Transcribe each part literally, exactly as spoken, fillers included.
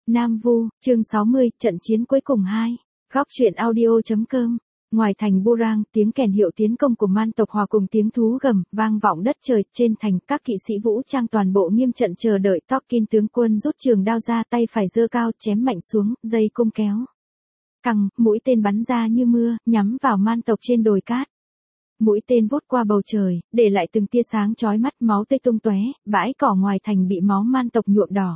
Nam Vu, chương sáu mươi, trận chiến cuối cùng hai. Góc truyện audio.com. Ngoài thành Burang, tiếng kèn hiệu tiến công của man tộc hòa cùng tiếng thú gầm, vang vọng đất trời. Trên thành, các kỵ sĩ vũ trang toàn bộ nghiêm trận chờ đợi. Tolkien tướng quân rút trường đao ra, tay phải giơ cao, chém mạnh xuống, dây cung kéo căng, mũi tên bắn ra như mưa, nhắm vào man tộc trên đồi cát. Mũi tên vút qua bầu trời, để lại từng tia sáng chói mắt, máu tươi tung tóe, bãi cỏ ngoài thành bị máu man tộc nhuộm đỏ.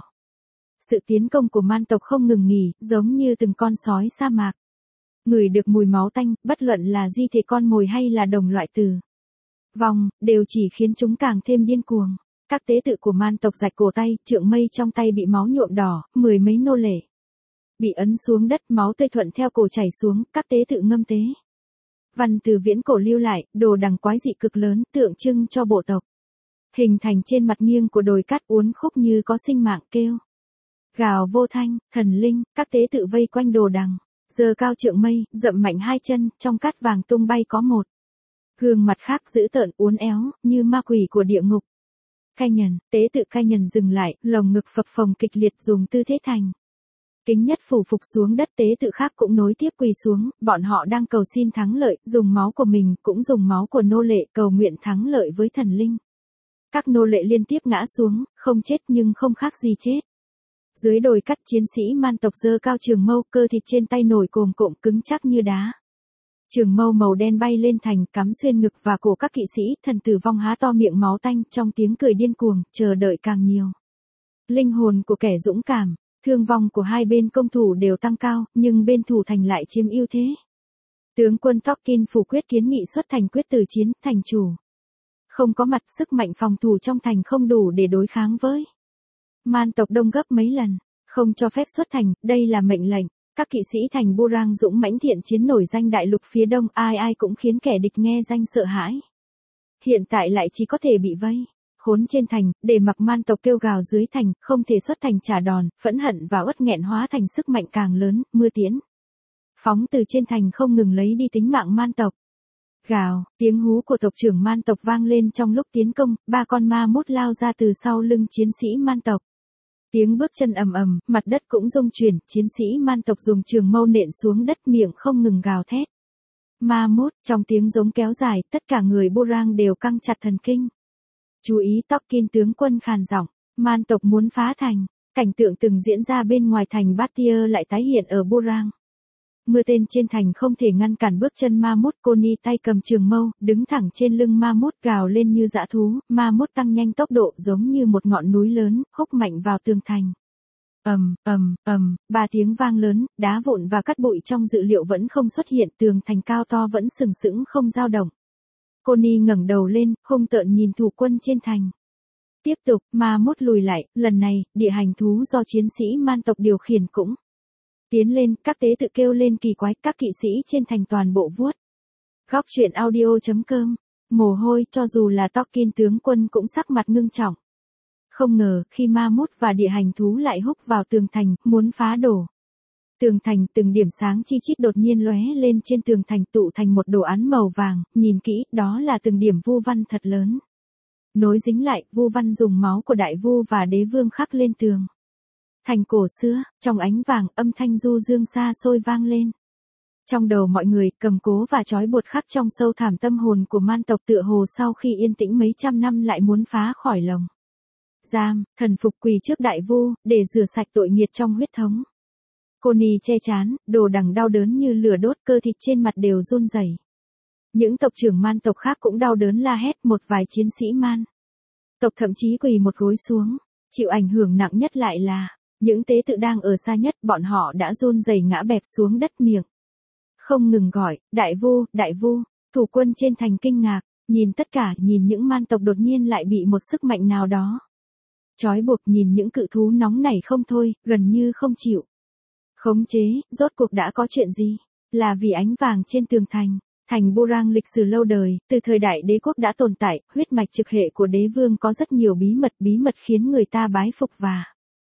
Sự tiến công của man tộc không ngừng nghỉ, giống như từng con sói sa mạc. Ngửi được mùi máu tanh, bất luận là di thể con mồi hay là đồng loại tử vong, đều chỉ khiến chúng càng thêm điên cuồng. Các tế tự của man tộc rạch cổ tay, trượng mây trong tay bị máu nhuộm đỏ, mười mấy nô lệ bị ấn xuống đất, máu tươi thuận theo cổ chảy xuống, các tế tự ngâm tế. Văn từ viễn cổ lưu lại, đồ đằng quái dị cực lớn, tượng trưng cho bộ tộc. Hình thành trên mặt nghiêng của đồi cát uốn khúc như có sinh mạng kêu. Gào vô thanh, thần linh, các tế tự vây quanh đồ đằng. Giơ cao trượng mây, dậm mạnh hai chân, trong cát vàng tung bay có một gương mặt khác dữ tợn uốn éo, như ma quỷ của địa ngục. Cai Nhần, tế tự Cai Nhần dừng lại, lồng ngực phập phồng kịch liệt dùng tư thế thành kính nhất phủ phục xuống đất. Tế tự khác cũng nối tiếp quỳ xuống, bọn họ đang cầu xin thắng lợi, dùng máu của mình, cũng dùng máu của nô lệ, cầu nguyện thắng lợi với thần linh. Các nô lệ liên tiếp ngã xuống, không chết nhưng không khác gì chết. Dưới đồi cát, chiến sĩ man tộc giơ cao trường mâu, cơ thịt trên tay nổi cồm cộm cứng chắc như đá. Trường mâu màu đen bay lên thành, cắm xuyên ngực và cổ các kỵ sĩ, thần tử vong há to miệng máu tanh, trong tiếng cười điên cuồng, chờ đợi càng nhiều. Linh hồn của kẻ dũng cảm, thương vong của hai bên công thủ đều tăng cao, nhưng bên thủ thành lại chiếm ưu thế. Tướng quân Tolkien phủ quyết kiến nghị xuất thành quyết tử chiến, thành chủ không có mặt, sức mạnh phòng thủ trong thành không đủ để đối kháng với man tộc đông gấp mấy lần, không cho phép xuất thành, đây là mệnh lệnh. Các kỵ sĩ thành Burang dũng mãnh thiện chiến nổi danh đại lục phía đông, ai ai cũng khiến kẻ địch nghe danh sợ hãi. Hiện tại lại chỉ có thể bị vây khốn trên thành, để mặc man tộc kêu gào dưới thành, không thể xuất thành trả đòn, phẫn hận và uất nghẹn hóa thành sức mạnh càng lớn, mưa tiễn phóng từ trên thành không ngừng lấy đi tính mạng man tộc. Gào, tiếng hú của tộc trưởng man tộc vang lên trong lúc tiến công, ba con ma mút lao ra từ sau lưng chiến sĩ man tộc. Tiếng bước chân ầm ầm, mặt đất cũng rung chuyển, chiến sĩ man tộc dùng trường mâu nện xuống đất, miệng không ngừng gào thét. Ma mút, trong tiếng giống kéo dài, tất cả người Burang đều căng chặt thần kinh. Chú ý, Tolkien tướng quân khàn giọng, man tộc muốn phá thành. Cảnh tượng từng diễn ra bên ngoài thành Baratheon lại tái hiện ở Burang. Mưa tên trên thành không thể ngăn cản bước chân ma mút. Connie tay cầm trường mâu, đứng thẳng trên lưng ma mút, gào lên như dã thú. Ma mút tăng nhanh tốc độ, giống như một ngọn núi lớn, húc mạnh vào tường thành. Ầm, ầm, ầm, ba tiếng vang lớn, đá vụn và cát bụi trong dự liệu vẫn không xuất hiện, tường thành cao to vẫn sừng sững không dao động. Connie ngẩng đầu lên, hung tợn nhìn thủ quân trên thành. Tiếp tục, ma mút lùi lại, lần này, địa hành thú do chiến sĩ man tộc điều khiển cũng tiến lên, các tế tự kêu lên kỳ quái, các kỵ sĩ trên thành toàn bộ vuốt. Góc truyện audio.com. Mồ hôi, cho dù là Tolkien tướng quân cũng sắc mặt ngưng trọng. Không ngờ, khi ma mút và địa hành thú lại húc vào tường thành, muốn phá đổ tường thành, từng điểm sáng chi chít đột nhiên lóe lên trên tường thành, tụ thành một đồ án màu vàng, nhìn kỹ, đó là từng điểm vu văn thật lớn. Nối dính lại, vu văn dùng máu của đại vu và đế vương khắc lên tường thành cổ xưa, trong ánh vàng, âm thanh du dương xa xôi vang lên. Trong đầu mọi người, cầm cố và trói buộc khắc trong sâu thẳm tâm hồn của man tộc, tựa hồ sau khi yên tĩnh mấy trăm năm lại muốn phá khỏi lồng giam, thần phục quỳ trước đại vu, để rửa sạch tội nghiệt trong huyết thống. Connie che chán, đồ đằng đau đớn như lửa đốt, cơ thịt trên mặt đều run rẩy. Những tộc trưởng man tộc khác cũng đau đớn la hét, một vài chiến sĩ man tộc thậm chí quỳ một gối xuống. Chịu ảnh hưởng nặng nhất lại là những tế tự đang ở xa nhất, bọn họ đã run rẩy ngã bẹp xuống đất, miệng không ngừng gọi, đại vu, đại vu. Thủ quân trên thành kinh ngạc, nhìn tất cả, nhìn những man tộc đột nhiên lại bị một sức mạnh nào đó trói buộc, nhìn những cự thú nóng nảy không thôi, gần như không chịu khống chế. Rốt cuộc đã có chuyện gì? Là vì ánh vàng trên tường thành. Thành Burang lịch sử lâu đời, từ thời đại đế quốc đã tồn tại, huyết mạch trực hệ của đế vương có rất nhiều bí mật, bí mật khiến người ta bái phục và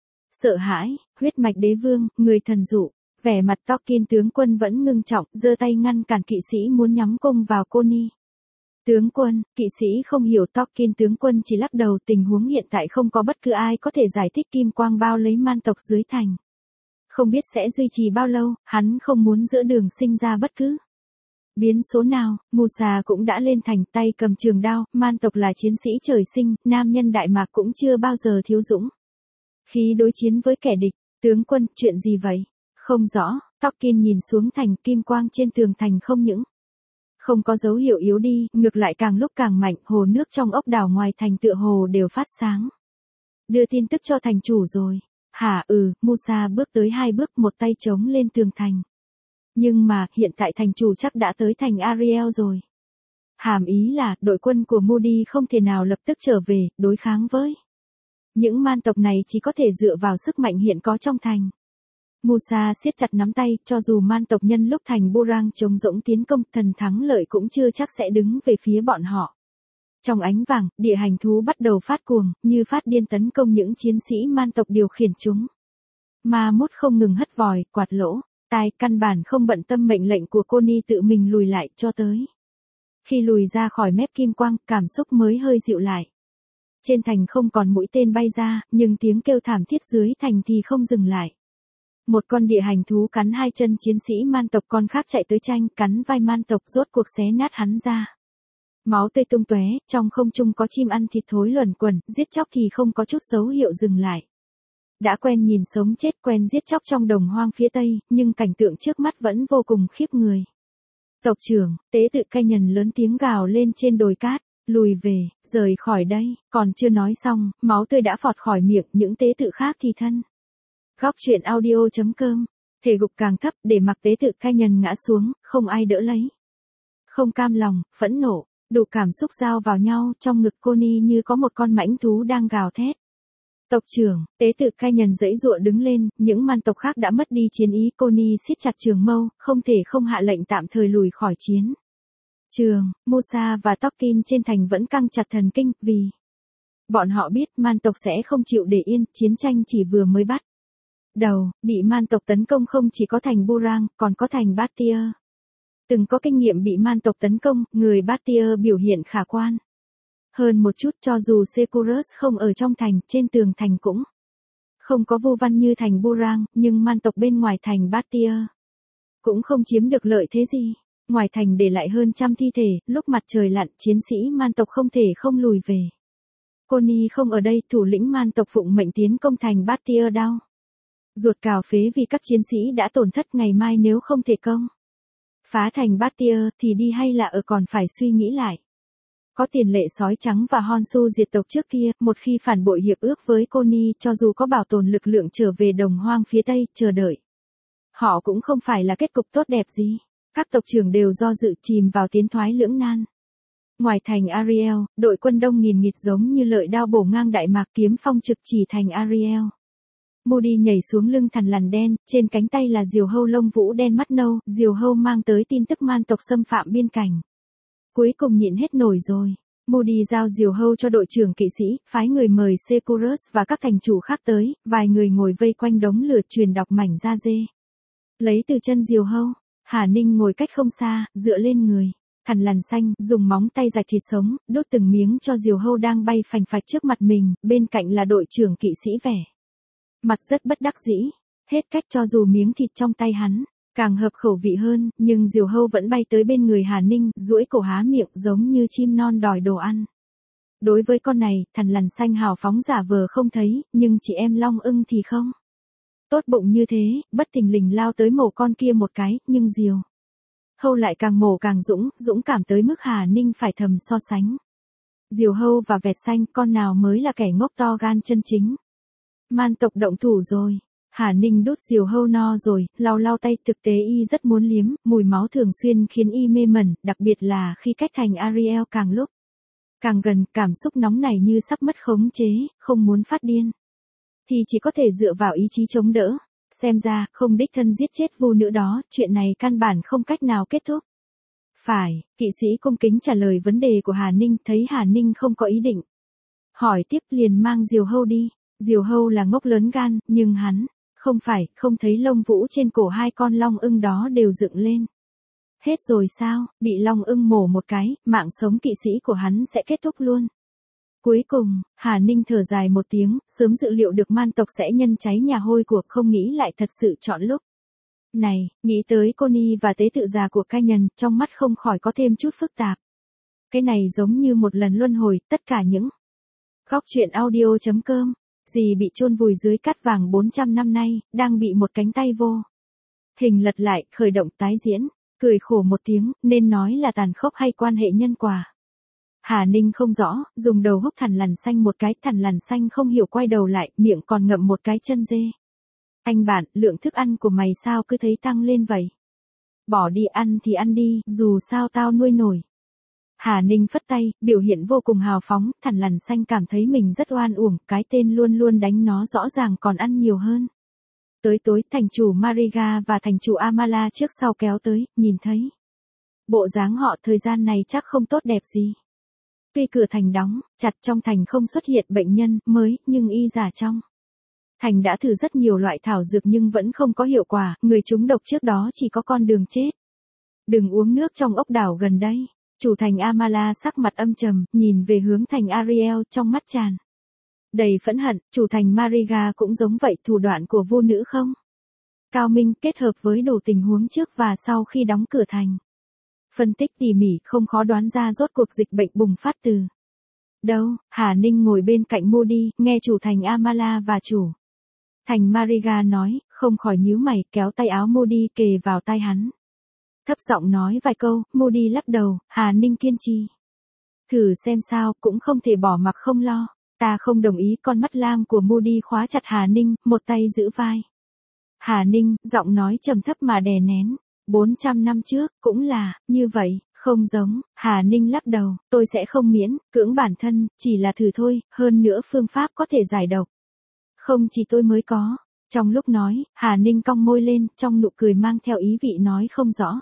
sợ hãi. Huyết mạch đế vương, người thần dụ. Vẻ mặt Tolkien tướng quân vẫn ngưng trọng, giơ tay ngăn cản kỵ sĩ muốn nhắm cung vào Connie. Tướng quân, kỵ sĩ không hiểu. Tolkien tướng quân chỉ lắc đầu, tình huống hiện tại không có bất cứ ai có thể giải thích. Kim quang bao lấy man tộc dưới thành. Không biết sẽ duy trì bao lâu, hắn không muốn giữa đường sinh ra bất cứ biến số nào. Musa cũng đã lên thành, tay cầm trường đao, man tộc là chiến sĩ trời sinh, nam nhân Đại Mạc cũng chưa bao giờ thiếu dũng khi đối chiến với kẻ địch. Tướng quân, chuyện gì vậy? Không rõ. Tolkien nhìn xuống thành, kim quang trên tường thành không những không có dấu hiệu yếu đi, ngược lại càng lúc càng mạnh, hồ nước trong ốc đảo ngoài thành tựa hồ đều phát sáng. Đưa tin tức cho thành chủ rồi. Hả? Ừ. Musa bước tới hai bước, một tay chống lên tường thành. Nhưng mà, hiện tại thành chủ chắc đã tới thành Ariel rồi. Hàm ý là, đội quân của Moody không thể nào lập tức trở về, đối kháng với những man tộc này, chỉ có thể dựa vào sức mạnh hiện có trong thành. Musa siết chặt nắm tay, cho dù man tộc nhân lúc thành Burang chống rỗng tiến công, thần thắng lợi cũng chưa chắc sẽ đứng về phía bọn họ. Trong ánh vàng, địa hành thú bắt đầu phát cuồng, như phát điên tấn công những chiến sĩ man tộc điều khiển chúng. Ma mốt không ngừng hất vòi, quạt lỗ, tai, căn bản không bận tâm mệnh lệnh của Connie tự mình lùi lại cho tới. Khi lùi ra khỏi mép kim quang, cảm xúc mới hơi dịu lại. Trên thành không còn mũi tên bay ra, nhưng tiếng kêu thảm thiết dưới thành thì không dừng lại. Một con địa hành thú cắn hai chân chiến sĩ man tộc, con khác chạy tới tranh, cắn vai man tộc, rốt cuộc xé nát hắn ra. Máu tươi tung tóe, trong không trung có chim ăn thịt thối luẩn quẩn, giết chóc thì không có chút dấu hiệu dừng lại. Đã quen nhìn sống chết, quen giết chóc trong đồng hoang phía tây, nhưng cảnh tượng trước mắt vẫn vô cùng khiếp người. Tộc trưởng, tế tự Canyon lớn tiếng gào lên trên đồi cát, lùi về, rời khỏi đây. Còn chưa nói xong, máu tươi đã phọt khỏi miệng những tế tự khác thì thân. Góc truyện audio chấm com, thể gục càng thấp để mặc tế tự Canyon ngã xuống, không ai đỡ lấy. Không cam lòng, phẫn nộ, đủ cảm xúc giao vào nhau, trong ngực Connie như có một con mãnh thú đang gào thét. Tộc trưởng, tế tự Canyon giãy giụa đứng lên, những man tộc khác đã mất đi chiến ý. Connie siết chặt trường mâu, không thể không hạ lệnh tạm thời lùi khỏi chiến trường. Musa và Tolkien trên thành vẫn căng chặt thần kinh, vì bọn họ biết man tộc sẽ không chịu để yên, chiến tranh chỉ vừa mới bắt đầu. Bị man tộc tấn công không chỉ có thành Burang, còn có thành Batir. Từng có kinh nghiệm bị man tộc tấn công, người Batir biểu hiện khả quan hơn một chút. Cho dù Securus không ở trong thành, trên tường thành cũng không có vô văn như thành Burang, nhưng man tộc bên ngoài thành Batir cũng không chiếm được lợi thế gì. Ngoài thành để lại hơn trăm thi thể, lúc mặt trời lặn, chiến sĩ man tộc không thể không lùi về. Connie không ở đây, thủ lĩnh man tộc phụng mệnh tiến công thành Batir đau ruột cào phế vì các chiến sĩ đã tổn thất. Ngày mai nếu không thể công phá thành Batir thì đi hay là ở còn phải suy nghĩ lại. Có tiền lệ sói trắng và Honshu diệt tộc trước kia, một khi phản bội hiệp ước với Connie, cho dù có bảo tồn lực lượng trở về đồng hoang phía tây, chờ đợi họ cũng không phải là kết cục tốt đẹp gì. Các tộc trưởng đều do dự, chìm vào tiến thoái lưỡng nan. Ngoài thành Ariel, đội quân đông nghìn nghịt giống như lợi đao bổ ngang Đại Mạc, kiếm phong trực chỉ thành Ariel. Moody nhảy xuống lưng thằn lằn đen, trên cánh tay là diều hâu lông vũ đen mắt nâu. Diều hâu mang tới tin tức man tộc xâm phạm biên cảnh. Cuối cùng nhịn hết nổi rồi. Moody giao diều hâu cho đội trưởng kỵ sĩ, phái người mời Securus và các thành chủ khác tới. Vài người ngồi vây quanh đống lửa truyền đọc mảnh da dê. Lấy từ chân diều hâu, Hà Ninh ngồi cách không xa, dựa lên người thằn lằn xanh, dùng móng tay rạch thịt sống, đốt từng miếng cho diều hâu đang bay phành phạch trước mặt mình. Bên cạnh là đội trưởng kỵ sĩ vẻ mặt rất bất đắc dĩ. Hết cách, cho dù miếng thịt trong tay hắn càng hợp khẩu vị hơn, nhưng diều hâu vẫn bay tới bên người Hà Ninh, duỗi cổ há miệng giống như chim non đòi đồ ăn. Đối với con này, thằn lằn xanh hào phóng giả vờ không thấy, nhưng chị em Long ưng thì không tốt bụng như thế, bất thình lình lao tới mổ con kia một cái, nhưng diều hâu lại càng mổ càng dũng, dũng cảm tới mức Hà Ninh phải thầm so sánh. Diều hâu và vẹt xanh, con nào mới là kẻ ngốc to gan chân chính. Man tộc động thủ rồi. Hà Ninh đút diều hâu no rồi, lau lau tay. Thực tế y rất muốn liếm, mùi máu thường xuyên khiến y mê mẩn, đặc biệt là khi cách thành Ariel càng lúc càng gần, cảm xúc nóng này như sắp mất khống chế, không muốn phát điên thì chỉ có thể dựa vào ý chí chống đỡ. Xem ra, không đích thân giết chết vu nữ đó, chuyện này căn bản không cách nào kết thúc. Phải, kỵ sĩ cung kính trả lời vấn đề của Hà Ninh, thấy Hà Ninh không có ý định hỏi tiếp, liền mang diều hâu đi. Diều hâu là ngốc lớn gan, nhưng hắn không phải, không thấy lông vũ trên cổ hai con long ưng đó đều dựng lên. Hết rồi sao? Bị long ưng mổ một cái, mạng sống kỵ sĩ của hắn sẽ kết thúc luôn. Cuối cùng, Hà Ninh thở dài một tiếng, sớm dự liệu được man tộc sẽ nhân cháy nhà hôi của, không nghĩ lại thật sự chọn lúc này, nghĩ tới cô Ni và tế tự già của Canyon, trong mắt không khỏi có thêm chút phức tạp. Cái này giống như một lần luân hồi, tất cả những góc truyện audio.com, gì bị chôn vùi dưới cát vàng bốn trăm năm nay, đang bị một cánh tay vô hình lật lại, khởi động tái diễn, cười khổ một tiếng, nên nói là tàn khốc hay quan hệ nhân quả. Hà Ninh không rõ, dùng đầu húc thằn lằn xanh một cái, thằn lằn xanh không hiểu quay đầu lại, miệng còn ngậm một cái chân dê. Anh bạn, lượng thức ăn của mày sao cứ thấy tăng lên vậy? Bỏ đi ăn thì ăn đi, dù sao tao nuôi nổi. Hà Ninh phất tay, biểu hiện vô cùng hào phóng, thằn lằn xanh cảm thấy mình rất oan uổng, cái tên luôn luôn đánh nó rõ ràng còn ăn nhiều hơn. Tới tối, thành chủ Mariga và thành chủ Amala trước sau kéo tới, nhìn thấy bộ dáng họ thời gian này chắc không tốt đẹp gì. Tuy cửa thành đóng, chặt trong thành không xuất hiện bệnh nhân mới, nhưng y giả trong thành đã thử rất nhiều loại thảo dược nhưng vẫn không có hiệu quả, người trúng độc trước đó chỉ có con đường chết. Đừng uống nước trong ốc đảo gần đây. Chủ thành Amala sắc mặt âm trầm, nhìn về hướng thành Ariel trong mắt tràn đầy phẫn hận, chủ thành Mariga cũng giống vậy, thủ đoạn của vô nữ không cao minh, kết hợp với đủ tình huống trước và sau khi đóng cửa thành. Phân tích tỉ mỉ không khó đoán ra rốt cuộc dịch bệnh bùng phát từ đâu. Hà Ninh ngồi bên cạnh Moody, nghe chủ thành Amala và chủ thành Mariga nói, không khỏi nhíu mày, kéo tay áo Moody kề vào tai hắn. Thấp giọng nói vài câu, Moody lắc đầu, Hà Ninh kiên trì. Thử xem sao, cũng không thể bỏ mặc không lo. Ta không đồng ý. Con mắt lam của Moody khóa chặt Hà Ninh, một tay giữ vai Hà Ninh, giọng nói trầm thấp mà đè nén. bốn trăm năm trước, cũng là, như vậy, không giống. Hà Ninh lắc đầu, tôi sẽ không miễn, cưỡng bản thân, chỉ là thử thôi, hơn nữa phương pháp có thể giải độc. Không chỉ tôi mới có. Trong lúc nói, Hà Ninh cong môi lên, trong nụ cười mang theo ý vị nói không rõ.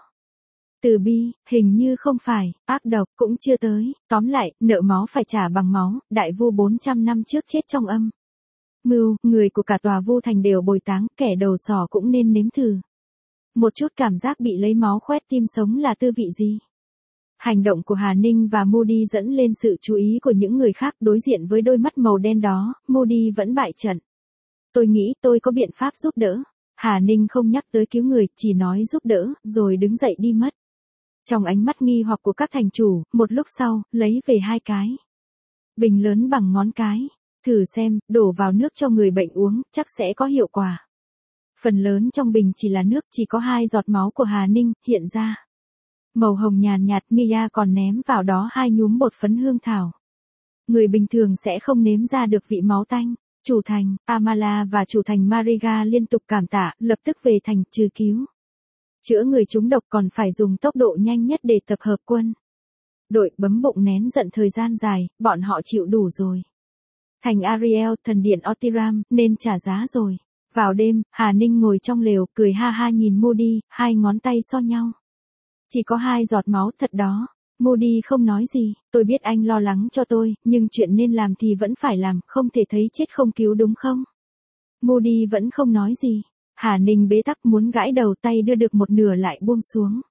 Từ bi, hình như không phải, ác độc cũng chưa tới, tóm lại, nợ máu phải trả bằng máu, đại vu bốn trăm năm trước chết trong âm mưu, người của cả tòa vu thành đều bồi táng, kẻ đầu sỏ cũng nên nếm thử. Một chút cảm giác bị lấy máu khoét tim sống là tư vị gì? Hành động của Hà Ninh và Moody dẫn lên sự chú ý của những người khác, đối diện với đôi mắt màu đen đó, Moody vẫn bại trận. Tôi nghĩ tôi có biện pháp giúp đỡ. Hà Ninh không nhắc tới cứu người, chỉ nói giúp đỡ, rồi đứng dậy đi mất. Trong ánh mắt nghi hoặc của các thành chủ, một lúc sau, lấy về hai cái bình lớn bằng ngón cái. Thử xem, đổ vào nước cho người bệnh uống, chắc sẽ có hiệu quả. Phần lớn trong bình chỉ là nước, chỉ có hai giọt máu của Hà Ninh, hiện ra màu hồng nhàn nhạt. Mia còn ném vào đó hai nhúm bột phấn hương thảo. Người bình thường sẽ không nếm ra được vị máu tanh. Chủ thành, Amala và chủ thành Mariga liên tục cảm tạ, lập tức về thành, trừ cứu chữa người trúng độc còn phải dùng tốc độ nhanh nhất để tập hợp quân đội, bấm bụng nén giận thời gian dài, bọn họ chịu đủ rồi. Thành Ariel, thần điện Otiram, nên trả giá rồi. Vào đêm, Hà Ninh ngồi trong lều, cười ha ha nhìn Moody, hai ngón tay so nhau. Chỉ có hai giọt máu thật đó. Moody không nói gì, tôi biết anh lo lắng cho tôi, nhưng chuyện nên làm thì vẫn phải làm, không thể thấy chết không cứu đúng không? Moody vẫn không nói gì. Hà Ninh bế tắc muốn gãi đầu, tay đưa được một nửa lại buông xuống.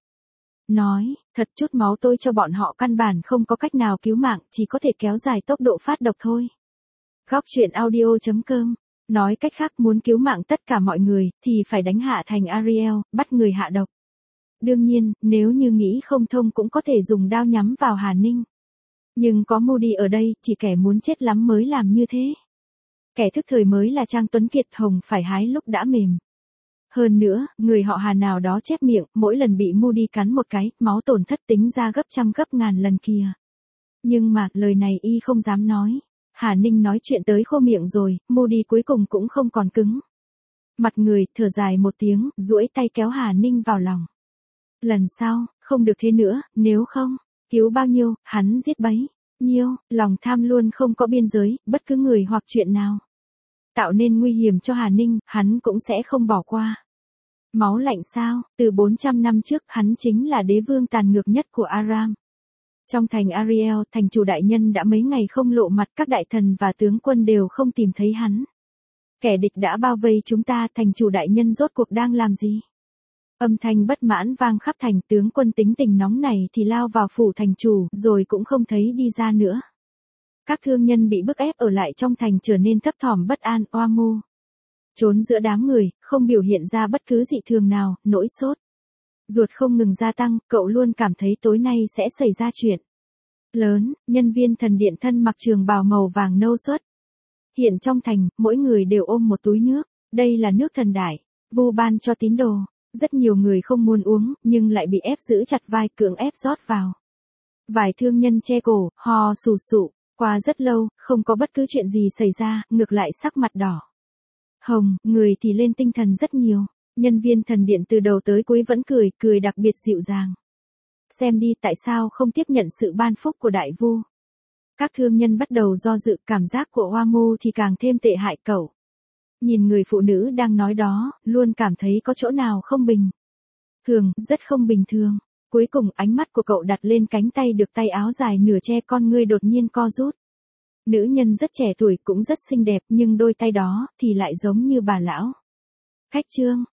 Nói, thật chút máu tôi cho bọn họ căn bản không có cách nào cứu mạng, chỉ có thể kéo dài tốc độ phát độc thôi. Góc truyện audio.com. Nói cách khác, muốn cứu mạng tất cả mọi người, thì phải đánh hạ thành Ariel, bắt người hạ độc. Đương nhiên, nếu như nghĩ không thông cũng có thể dùng đao nhắm vào Hà Ninh. Nhưng có Moody ở đây, chỉ kẻ muốn chết lắm mới làm như thế. Kẻ thức thời mới là Trang Tuấn Kiệt, hồng phải hái lúc đã mềm. Hơn nữa, người họ Hà nào đó chép miệng, mỗi lần bị Moody cắn một cái, máu tổn thất tính ra gấp trăm gấp ngàn lần kìa. Nhưng mà, lời này y không dám nói. Hà Ninh nói chuyện tới khô miệng rồi, Moody cuối cùng cũng không còn cứng mặt người, thở dài một tiếng, duỗi tay kéo Hà Ninh vào lòng. Lần sau, không được thế nữa, nếu không, cứu bao nhiêu, hắn giết bấy nhiêu. Lòng tham luôn không có biên giới, bất cứ người hoặc chuyện nào tạo nên nguy hiểm cho Hà Ninh, hắn cũng sẽ không bỏ qua. Máu lạnh sao? Từ bốn trăm năm trước, hắn chính là đế vương tàn ngược nhất của Aram. Trong thành Ariel, thành chủ đại nhân đã mấy ngày không lộ mặt, các đại thần và tướng quân đều không tìm thấy hắn. Kẻ địch đã bao vây chúng ta, thành chủ đại nhân rốt cuộc đang làm gì? Âm thanh bất mãn vang khắp thành, tướng quân tính tình nóng này thì lao vào phủ thành chủ, rồi cũng không thấy đi ra nữa. Các thương nhân bị bức ép ở lại trong thành trở nên thấp thỏm bất an, oa mu. Trốn giữa đám người, không biểu hiện ra bất cứ dị thường nào, nỗi sốt ruột không ngừng gia tăng, cậu luôn cảm thấy tối nay sẽ xảy ra chuyện lớn. Nhân viên thần điện thân mặc trường bào màu vàng nâu xuất hiện trong thành, mỗi người đều ôm một túi nước. Đây là nước thần đại Vu ban cho tín đồ. Rất nhiều người không muốn uống, nhưng lại bị ép giữ chặt vai, cưỡng ép rót vào. Vài thương nhân che cổ, ho sù sụ. Qua rất lâu, không có bất cứ chuyện gì xảy ra, ngược lại sắc mặt đỏ hồng, người thì lên tinh thần rất nhiều. Nhân viên thần điện từ đầu tới cuối vẫn cười, cười đặc biệt dịu dàng. Xem đi, tại sao không tiếp nhận sự ban phúc của đại vu? Các thương nhân bắt đầu do dự, cảm giác của Hoa Mô thì càng thêm tệ hại cậu. Nhìn người phụ nữ đang nói đó, luôn cảm thấy có chỗ nào không bình thường, rất không bình thường. Cuối cùng ánh mắt của cậu đặt lên cánh tay được tay áo dài nửa che, con ngươi đột nhiên co rút. Nữ nhân rất trẻ tuổi cũng rất xinh đẹp, nhưng đôi tay đó thì lại giống như bà lão. Khách trương,